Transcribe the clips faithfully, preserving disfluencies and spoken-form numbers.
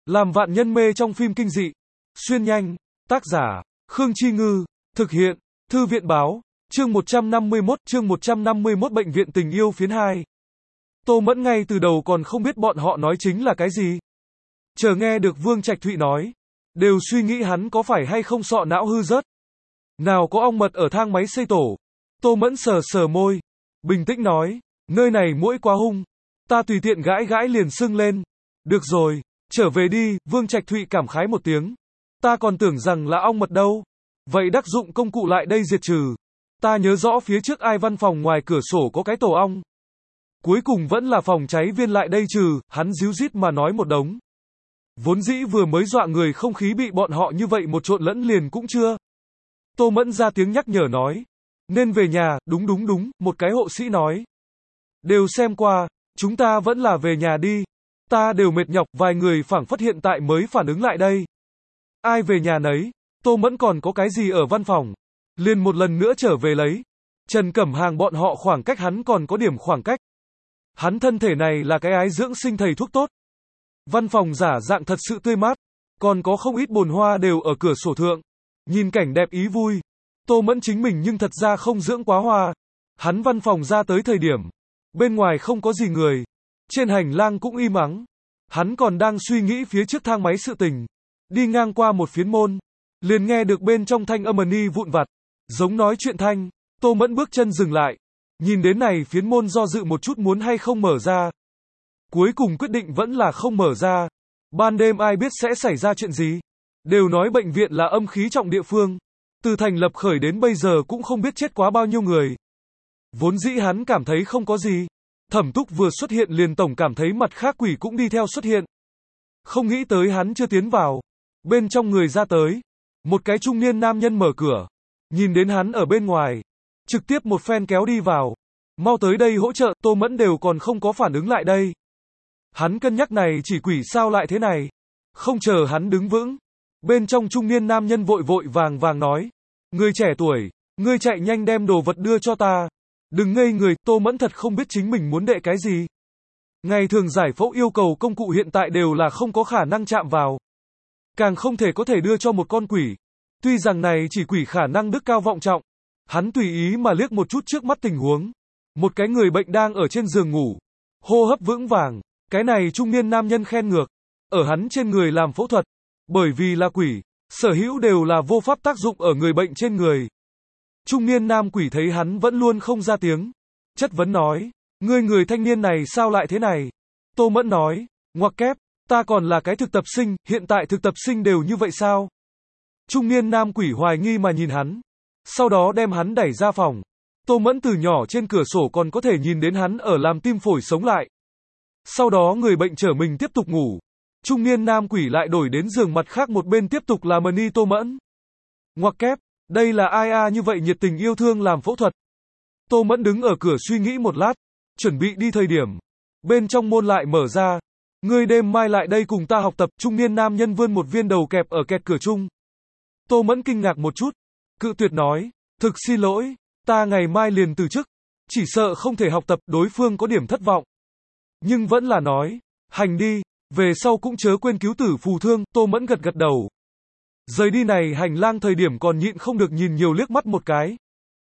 Làm vạn nhân mê trong phim kinh dị. Xuyên nhanh. Tác giả, Khương Chi Ngư. Thực hiện, Thư viện Báo. Chương một trăm năm mươi mốt, chương một trăm năm mươi mốt Bệnh viện tình yêu phiến hai. Tô Mẫn ngay từ đầu còn không biết bọn họ nói chính là cái gì. Chờ nghe được Vương Trạch Thụy nói, đều suy nghĩ hắn có phải hay không sọ não hư rớt. Nào có ong mật ở thang máy xây tổ. Tô Mẫn sờ sờ môi, bình tĩnh nói, nơi này muỗi quá hung, ta tùy tiện gãi gãi liền sưng lên. Được rồi, trở về đi. Vương Trạch Thụy cảm khái một tiếng. Ta còn tưởng rằng là ong mật đâu. Vậy đắc dụng công cụ lại đây diệt trừ. Ta nhớ rõ phía trước ai văn phòng ngoài cửa sổ có cái tổ ong. Cuối cùng vẫn là phòng cháy viên lại đây trừ. Hắn díu dít mà nói một đống. Vốn dĩ vừa mới dọa người không khí bị bọn họ như vậy một trộn lẫn liền cũng chưa. Tô Mẫn ra tiếng nhắc nhở nói. Nên về nhà. Đúng đúng đúng, một cái hộ sĩ nói. Đều xem qua, chúng ta vẫn là về nhà đi. Ta đều mệt nhọc. Vài người phảng phất hiện tại mới phản ứng lại đây. Ai về nhà nấy. Tô Mẫn còn có cái gì ở văn phòng, liền một lần nữa trở về lấy. Trần Cẩm Hàng bọn họ khoảng cách hắn còn có điểm khoảng cách. Hắn thân thể này là cái ái dưỡng sinh thầy thuốc tốt. Văn phòng giả dạng thật sự tươi mát, còn có không ít bồn hoa đều ở cửa sổ thượng. Nhìn cảnh đẹp ý vui. Tô Mẫn chính mình nhưng thật ra không dưỡng quá hoa. Hắn văn phòng ra tới thời điểm, bên ngoài không có gì người, trên hành lang cũng im ắng. Hắn còn đang suy nghĩ phía trước thang máy sự tình. Đi ngang qua một phiến môn, liền nghe được bên trong thanh âm ni vụn vặt, giống nói chuyện thanh. Tô Mẫn bước chân dừng lại, nhìn đến này phiến môn do dự một chút muốn hay không mở ra. Cuối cùng quyết định vẫn là không mở ra. Ban đêm ai biết sẽ xảy ra chuyện gì. Đều nói bệnh viện là âm khí trọng địa phương. Từ thành lập khởi đến bây giờ cũng không biết chết quá bao nhiêu người. Vốn dĩ hắn cảm thấy không có gì. Thẩm Túc vừa xuất hiện liền tổng cảm thấy mặt khác quỷ cũng đi theo xuất hiện. Không nghĩ tới hắn chưa tiến vào. Bên trong người ra tới. Một cái trung niên nam nhân mở cửa. Nhìn đến hắn ở bên ngoài. Trực tiếp một phen kéo đi vào. Mau tới đây hỗ trợ. Tô Mẫn đều còn không có phản ứng lại đây. Hắn cân nhắc này chỉ quỷ sao lại thế này. Không chờ hắn đứng vững. Bên trong trung niên nam nhân vội vội vàng vàng nói. Người trẻ tuổi, ngươi chạy nhanh đem đồ vật đưa cho ta. Đừng ngây người. Tô Mẫn thật không biết chính mình muốn đệ cái gì. Ngày thường giải phẫu yêu cầu công cụ hiện tại đều là không có khả năng chạm vào. Càng không thể có thể đưa cho một con quỷ. Tuy rằng này chỉ quỷ khả năng đức cao vọng trọng. Hắn tùy ý mà liếc một chút trước mắt tình huống. Một cái người bệnh đang ở trên giường ngủ. Hô hấp vững vàng. Cái này trung niên nam nhân khen ngược. Ở hắn trên người làm phẫu thuật. Bởi vì là quỷ, sở hữu đều là vô pháp tác dụng ở người bệnh trên người. Trung niên nam quỷ thấy hắn vẫn luôn không ra tiếng. Chất vấn nói. Ngươi người thanh niên này sao lại thế này? Tô Mẫn nói. Ngoặc kép, ta còn là cái thực tập sinh, hiện tại thực tập sinh đều như vậy sao? Trung niên nam quỷ hoài nghi mà nhìn hắn. Sau đó đem hắn đẩy ra phòng. Tô Mẫn từ nhỏ trên cửa sổ còn có thể nhìn đến hắn ở làm tim phổi sống lại. Sau đó người bệnh trở mình tiếp tục ngủ. Trung niên nam quỷ lại đổi đến giường mặt khác một bên tiếp tục làm ni Tô Mẫn. Ngoặc kép, đây là ai a như vậy nhiệt tình yêu thương làm phẫu thuật. Tô Mẫn đứng ở cửa suy nghĩ một lát, chuẩn bị đi thời điểm. Bên trong môn lại mở ra. Ngươi đêm mai lại đây cùng ta học tập. Trung niên nam nhân vươn một viên đầu kẹp ở kẹt cửa chung. Tô Mẫn kinh ngạc một chút. Cự tuyệt nói. Thực xin lỗi, ta ngày mai liền từ chức. Chỉ sợ không thể học tập. Đối phương có điểm thất vọng. Nhưng vẫn là nói. Hành đi, về sau cũng chớ quên cứu tử phù thương. Tô Mẫn gật gật đầu. Rời đi này hành lang thời điểm còn nhịn không được nhìn nhiều liếc mắt một cái.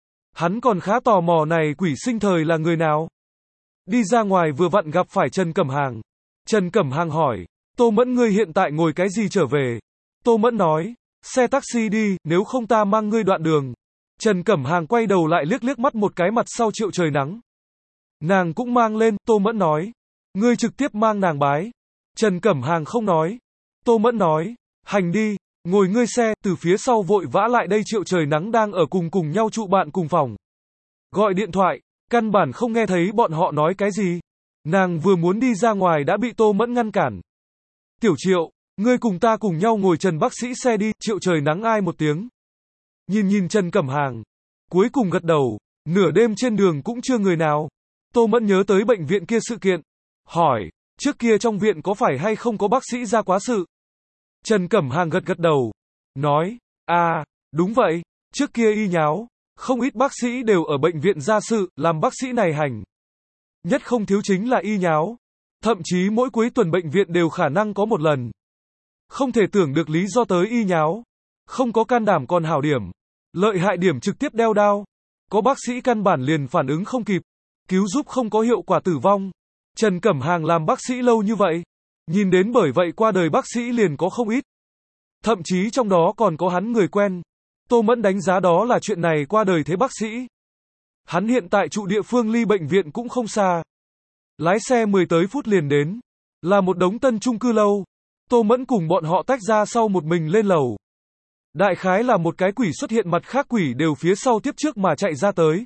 Hắn còn khá tò mò này quỷ sinh thời là người nào. Đi ra ngoài vừa vặn gặp phải Trần Cẩm Hàng. Trần Cẩm Hàng hỏi. Tô Mẫn ngươi hiện tại ngồi cái gì trở về? Tô Mẫn nói. Xe taxi đi, nếu không ta mang ngươi đoạn đường. Trần Cẩm Hàng quay đầu lại liếc liếc mắt một cái mặt sau triệu trời nắng. Nàng cũng mang lên. Tô Mẫn nói. Ngươi trực tiếp mang nàng bái. Trần Cẩm Hàng không nói. Tô Mẫn nói. Hành đi, ngồi ngươi xe. Từ phía sau vội vã lại đây triệu trời nắng đang ở cùng cùng nhau trụ bạn cùng phòng. Gọi điện thoại, căn bản không nghe thấy bọn họ nói cái gì. Nàng vừa muốn đi ra ngoài đã bị Tô Mẫn ngăn cản. Tiểu Triệu, ngươi cùng ta cùng nhau ngồi Trần bác sĩ xe đi. Triệu trời nắng ai một tiếng. Nhìn nhìn Trần Cẩm Hàng. Cuối cùng gật đầu. Nửa đêm trên đường cũng chưa người nào. Tô Mẫn nhớ tới bệnh viện kia sự kiện. Hỏi, trước kia trong viện có phải hay không có bác sĩ ra quá sự? Trần Cẩm Hàng gật gật đầu. Nói, à, đúng vậy, trước kia y nháo. Không ít bác sĩ đều ở bệnh viện ra sự, làm bác sĩ này hành. Nhất không thiếu chính là y nháo. Thậm chí mỗi cuối tuần bệnh viện đều khả năng có một lần. Không thể tưởng được lý do tới y nháo. Không có can đảm còn hảo điểm. Lợi hại điểm trực tiếp đeo đao. Có bác sĩ căn bản liền phản ứng không kịp. Cứu giúp không có hiệu quả tử vong. Trần Cẩm Hàng làm bác sĩ lâu như vậy. Nhìn đến bởi vậy qua đời bác sĩ liền có không ít. Thậm chí trong đó còn có hắn người quen. Tô Mẫn đánh giá đó là chuyện này qua đời thế bác sĩ. Hắn hiện tại trụ địa phương ly bệnh viện cũng không xa. Lái xe mười tới phút liền đến. Là một đống tân chung cư lâu. Tô Mẫn cùng bọn họ tách ra sau một mình lên lầu. Đại khái là một cái quỷ xuất hiện mặt khác quỷ đều phía sau tiếp trước mà chạy ra tới.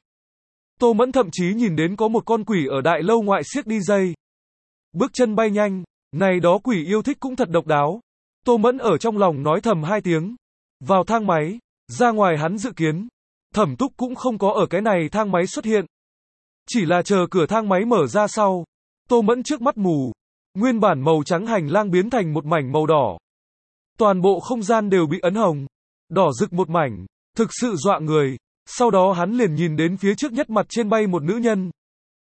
Tô Mẫn thậm chí nhìn đến có một con quỷ ở đại lâu ngoại siếc đi dây. Bước chân bay nhanh. Này đó quỷ yêu thích cũng thật độc đáo. Tô Mẫn ở trong lòng nói thầm hai tiếng. Vào thang máy. Ra ngoài hắn dự kiến. Thẩm Túc cũng không có ở cái này thang máy xuất hiện. Chỉ là chờ cửa thang máy mở ra sau. Tô Mẫn trước mắt mù. Nguyên bản màu trắng hành lang biến thành một mảnh màu đỏ. Toàn bộ không gian đều bị ấn hồng. Đỏ rực một mảnh. Thực sự dọa người. Sau đó hắn liền nhìn đến phía trước nhất mặt trên bay một nữ nhân.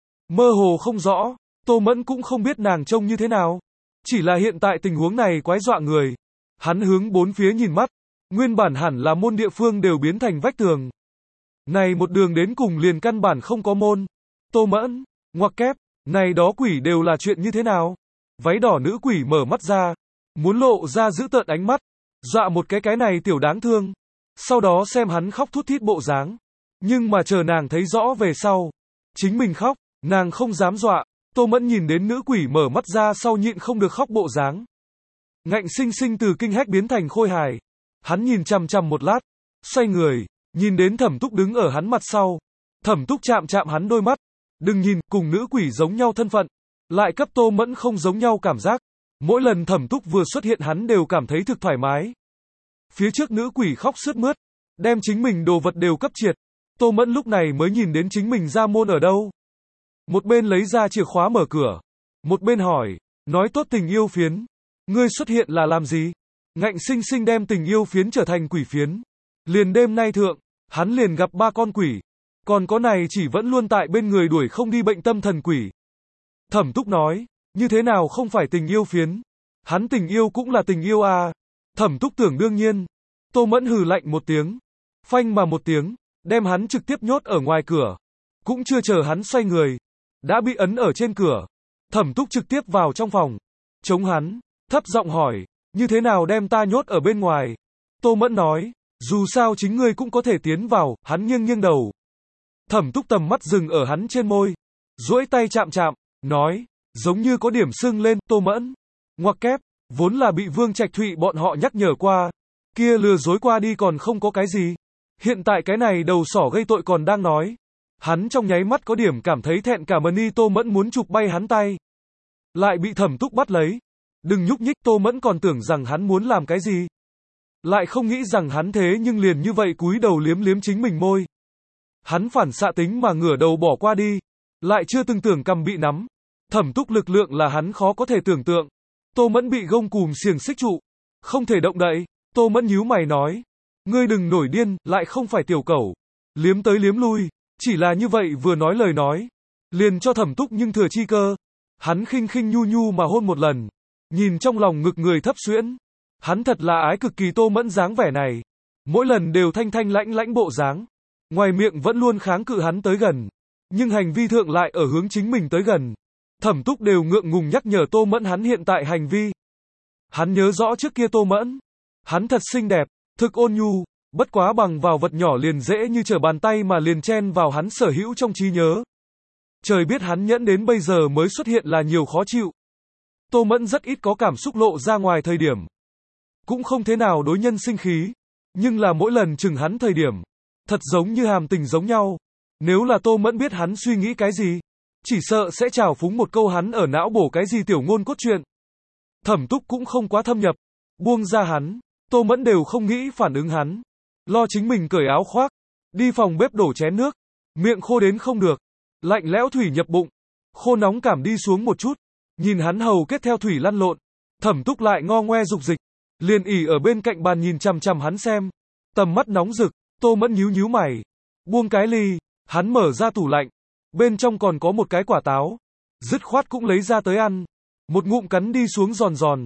Mơ hồ không rõ. Tô Mẫn cũng không biết nàng trông như thế nào. Chỉ là hiện tại tình huống này quái dọa người. Hắn hướng bốn phía nhìn mắt. Nguyên bản hẳn là môn địa phương đều biến thành vách tường. Này một đường đến cùng liền căn bản không có môn. Tô Mẫn, ngoặc kép, này đó quỷ đều là chuyện như thế nào? Váy đỏ nữ quỷ mở mắt ra. Muốn lộ ra dữ tợn ánh mắt. Dọa một cái cái này tiểu đáng thương. Sau đó xem hắn khóc thút thít bộ dáng. Nhưng mà chờ nàng thấy rõ về sau. Chính mình khóc, nàng không dám dọa. Tô Mẫn nhìn đến nữ quỷ mở mắt ra sau nhịn không được khóc bộ dáng. Ngạnh sinh sinh từ kinh hách biến thành khôi hài. Hắn nhìn chằm chằm một lát. Xoay người, nhìn đến Thẩm Túc đứng ở hắn mặt sau. Thẩm Túc chạm chạm hắn đôi mắt. Đừng nhìn, cùng nữ quỷ giống nhau thân phận. Lại cấp Tô Mẫn không giống nhau cảm giác. Mỗi lần Thẩm Túc vừa xuất hiện hắn đều cảm thấy thực thoải mái. Phía trước nữ quỷ khóc sướt mướt. Đem chính mình đồ vật đều cấp triệt. Tô Mẫn lúc này mới nhìn đến chính mình ra môn ở đâu. Một bên lấy ra chìa khóa mở cửa. Một bên hỏi. Nói tốt tình yêu phiến. Ngươi xuất hiện là làm gì? Ngạnh sinh sinh đem tình yêu phiến trở thành quỷ phiến. Liền đêm nay thượng. Hắn liền gặp ba con quỷ. Còn có này chỉ vẫn luôn tại bên người đuổi không đi bệnh tâm thần quỷ. Thẩm Túc nói. Như thế nào không phải tình yêu phiến? Hắn tình yêu cũng là tình yêu à. Thẩm Túc tưởng đương nhiên. Tô Mẫn hừ lạnh một tiếng. Phanh mà một tiếng. Đem hắn trực tiếp nhốt ở ngoài cửa. Cũng chưa chờ hắn xoay người. Đã bị ấn ở trên cửa. Thẩm Túc trực tiếp vào trong phòng. Chống hắn. Thấp giọng hỏi. Như thế nào đem ta nhốt ở bên ngoài? Tô Mẫn nói. Dù sao chính ngươi cũng có thể tiến vào. Hắn nghiêng nghiêng đầu. Thẩm Túc tầm mắt dừng ở hắn trên môi. Duỗi tay chạm chạm. Nói. Giống như có điểm sưng lên. Tô Mẫn. Ngoặc kép. Vốn là bị Vương Trạch Thụy bọn họ nhắc nhở qua. Kia lừa dối qua đi còn không có cái gì. Hiện tại cái này đầu sỏ gây tội còn đang nói. Hắn trong nháy mắt có điểm cảm thấy thẹn cả mani. Tô Mẫn muốn chụp bay hắn tay. Lại bị Thẩm Túc bắt lấy. Đừng nhúc nhích. Tô Mẫn còn tưởng rằng hắn muốn làm cái gì. Lại không nghĩ rằng hắn thế nhưng liền như vậy cúi đầu liếm liếm chính mình môi. Hắn phản xạ tính mà ngửa đầu bỏ qua đi. Lại chưa từng tưởng cầm bị nắm. Thẩm Túc lực lượng là hắn khó có thể tưởng tượng. Tô Mẫn bị gông cùm xiềng xích trụ. Không thể động đậy. Tô Mẫn nhíu mày nói. Ngươi đừng nổi điên, lại không phải tiểu cẩu. Liếm tới liếm lui. Chỉ là như vậy vừa nói lời nói. Liền cho Thẩm Túc nhưng thừa chi cơ. Hắn khinh khinh nhu nhu mà hôn một lần. Nhìn trong lòng ngực người thấp xuyễn. Hắn thật là ái cực kỳ Tô Mẫn dáng vẻ này. Mỗi lần đều thanh thanh lãnh lãnh bộ dáng. Ngoài miệng vẫn luôn kháng cự hắn tới gần. Nhưng hành vi thượng lại ở hướng chính mình tới gần. Thẩm Túc đều ngượng ngùng nhắc nhở Tô Mẫn hắn hiện tại hành vi. Hắn nhớ rõ trước kia Tô Mẫn. Hắn thật xinh đẹp, thực ôn nhu, bất quá bằng vào vật nhỏ liền dễ như trở bàn tay mà liền chen vào hắn sở hữu trong trí nhớ. Trời biết hắn nhẫn đến bây giờ mới xuất hiện là nhiều khó chịu. Tô Mẫn rất ít có cảm xúc lộ ra ngoài thời điểm. Cũng không thế nào đối nhân sinh khí. Nhưng là mỗi lần chừng hắn thời điểm. Thật giống như hàm tình giống nhau. Nếu là Tô Mẫn biết hắn suy nghĩ cái gì. Chỉ sợ sẽ trào phúng một câu hắn ở não bổ cái gì tiểu ngôn cốt truyện. Thẩm Túc cũng không quá thâm nhập. Buông ra hắn. Tô Mẫn đều không nghĩ phản ứng hắn. Lo chính mình cởi áo khoác. Đi phòng bếp đổ chén nước. Miệng khô đến không được. Lạnh lẽo thủy nhập bụng. Khô nóng cảm đi xuống một chút. Nhìn hắn hầu kết theo thủy lăn lộn. Thẩm Túc lại ngo ngoe dục dịch. Liền ỉ ở bên cạnh bàn nhìn chằm chằm hắn xem. Tầm mắt nóng rực. Tô Mẫn nhíu nhíu mày. Buông cái ly. Hắn mở ra tủ lạnh. Bên trong còn có một cái quả táo. Dứt khoát cũng lấy ra tới ăn. Một ngụm cắn đi xuống giòn giòn.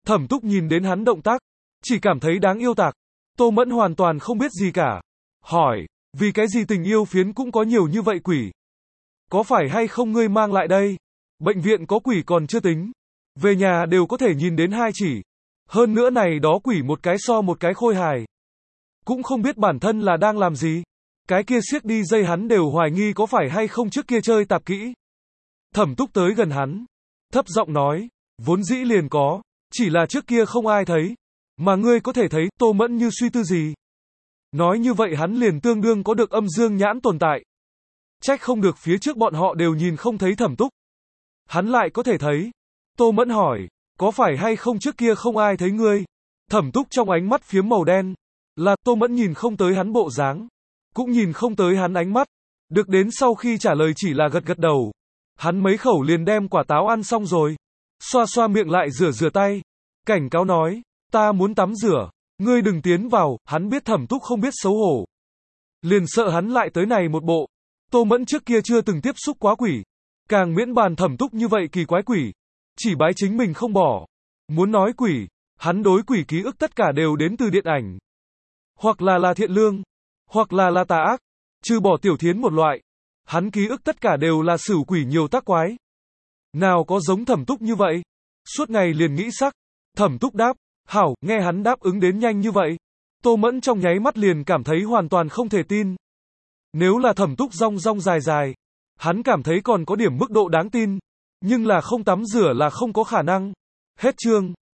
Thẩm Túc nhìn đến hắn động tác, chỉ cảm thấy đáng yêu tạc. Tô Mẫn hoàn toàn không biết gì cả. Hỏi, vì cái gì tình yêu phiến cũng có nhiều như vậy quỷ? Có phải hay không ngươi mang lại đây? Bệnh viện có quỷ còn chưa tính. Về nhà đều có thể nhìn đến hai chỉ. Hơn nữa này đó quỷ một cái so một cái khôi hài. Cũng không biết bản thân là đang làm gì. Cái kia siếc đi dây hắn đều hoài nghi có phải hay không trước kia chơi tạp kỹ. Thẩm Túc tới gần hắn, thấp giọng nói, vốn dĩ liền có, chỉ là trước kia không ai thấy. Mà ngươi có thể thấy, Tô Mẫn như suy tư gì. Nói như vậy hắn liền tương đương có được âm dương nhãn tồn tại. Trách không được phía trước bọn họ đều nhìn không thấy Thẩm Túc. Hắn lại có thể thấy. Tô Mẫn hỏi, có phải hay không trước kia không ai thấy ngươi? Thẩm Túc trong ánh mắt phiếm màu đen. Là Tô Mẫn nhìn không tới hắn bộ dáng. Cũng nhìn không tới hắn ánh mắt. Được đến sau khi trả lời chỉ là gật gật đầu. Hắn mấy khẩu liền đem quả táo ăn xong rồi. Xoa xoa miệng lại rửa rửa tay. Cảnh cáo nói, ta muốn tắm rửa. Ngươi đừng tiến vào, hắn biết Thẩm Túc không biết xấu hổ. Liền sợ hắn lại tới này một bộ. Tô Mẫn trước kia chưa từng tiếp xúc quá quỷ. Càng miễn bàn Thẩm Túc như vậy kỳ quái quỷ. Chỉ bái chính mình không bỏ. Muốn nói quỷ, hắn đối quỷ ký ức tất cả đều đến từ điện ảnh. Hoặc là là thiện lương, hoặc là là tà ác. Trừ bỏ Tiểu Thiến một loại. Hắn ký ức tất cả đều là sửu quỷ nhiều tác quái. Nào có giống Thẩm Túc như vậy. Suốt ngày liền nghĩ sắc. Thẩm Túc đáp, hảo, nghe hắn đáp ứng đến nhanh như vậy. Tô Mẫn trong nháy mắt liền cảm thấy hoàn toàn không thể tin. Nếu là Thẩm Túc rong rong dài dài, hắn cảm thấy còn có điểm mức độ đáng tin. Nhưng là không tắm rửa là không có khả năng. Hết chương.